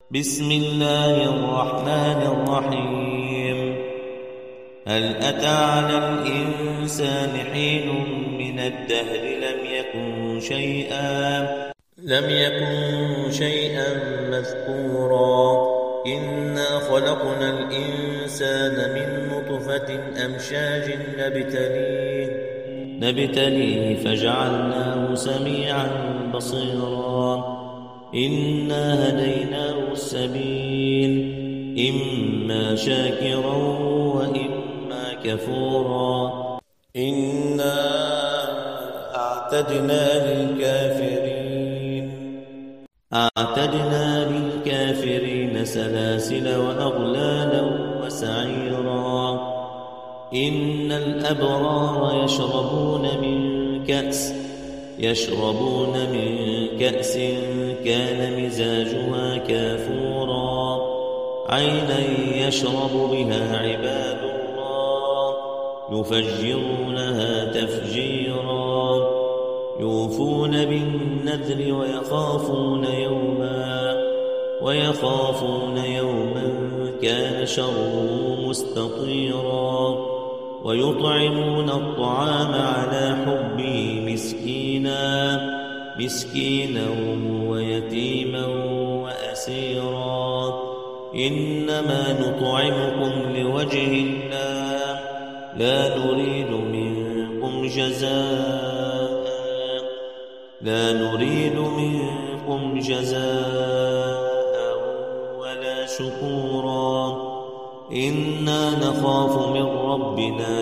بسم الله الرحمن الرحيم. هل أتى على الإنسان حين من الدهر لم يكن شيئا مذكورا. إنا خلقنا الإنسان من نطفة أمشاج نبتليه فجعلناه سميعا بصيرا. إنا هديناه السبيل إما شاكرا وإما كفورا. إنا أعتدنا للكافرين سلاسل وأغلالا وسعيرا. إن الأبرار يشربون من كأس كان مزاجها كافورا. عينا يشرب بها عباد الله يفجرونها تفجيرا. يوفون بالنذر ويخافون يوما كان شره مستطيرا. ويطعمون الطعام على حبه مسكينا ويتيما وأسيرا. إنما نطعمكم لوجه الله لا نريد منكم جزاء ولا شكورا. إنا نخاف من ربنا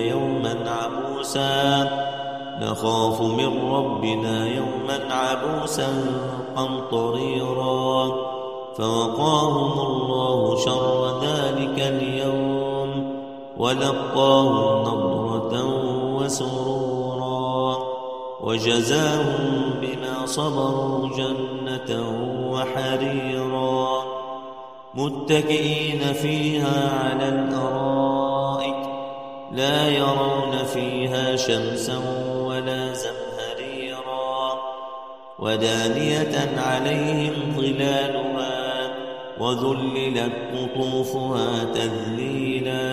يوما عبوسا قمطريرا. فوقاهم الله شر ذلك اليوم ولقاهم نضرة وسرورا. وجزاهم بما صبروا جنة وحريرا. متكئين فيها على الأرائك لا يرون فيها شمسا ولا زمهريرا. ودانية عليهم ظلالها وذللت قطوفها تذليلا.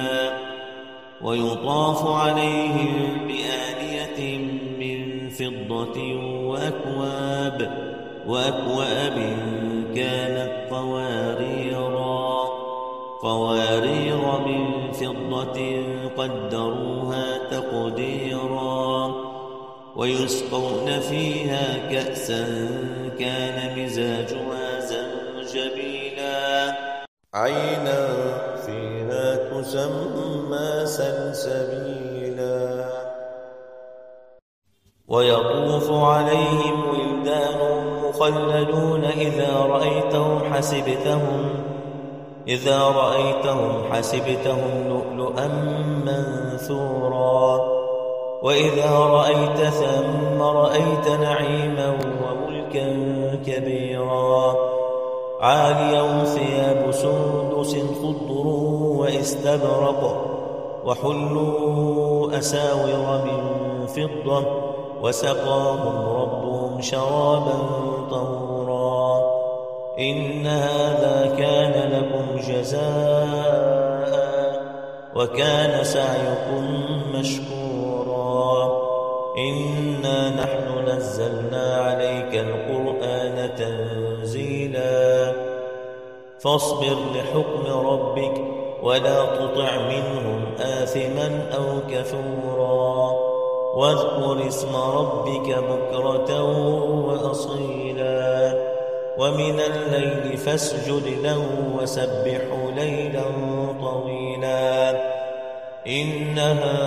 ويطاف عليهم بآنية من فضة وأكواب كانت قوارير من فضة قدروها تقديرا. ويسقون فيها كأسا كان مزاجها زنجبيلا. عينا فيها تسمى سلسبيلا. ويطوف عليهم ولدان مخلدون إذا رأيتهم حسبتهم لؤلؤا منثورا. وإذا رأيت ثم رأيت نعيما وملكا كبيرا. عاليهم ثياب سندس خضر واستبرق وحلوا أساور من فضة وسقاهم ربهم شرابا طهورا. إن هذا كان لكم جزاء وكان سعيكم مشكورا. إنا نحن نزلنا عليك القرآن تنزيلا. فاصبر لحكم ربك ولا تطع منهم آثما أو كفورا. واذكر اسم ربك بكرة وأصيلا. ومن الليل فاسجد له وسبحه ليلا طويلا. إن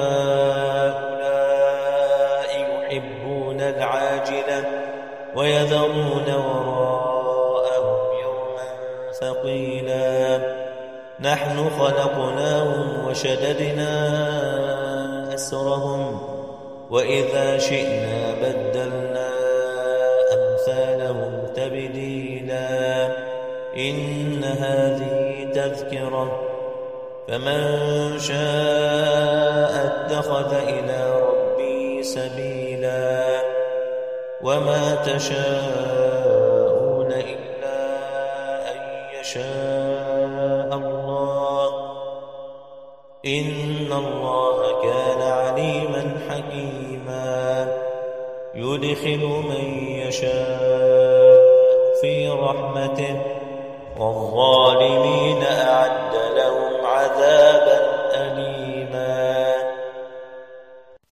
هؤلاء يحبون العاجلة ويذرون وراءهم يوما ثقيلا. نحن خلقناهم وشددنا أسرهم وإذا شئنا بدلنا أمثالهم تبديلا. إن هذه تذكرة فمن شاء اتخذ إلى ربه سبيلا. وما تشاءون إلا أن يشاء الله إن الله كان عليما حكيما يدخل من يشاء في رحمته والظالمين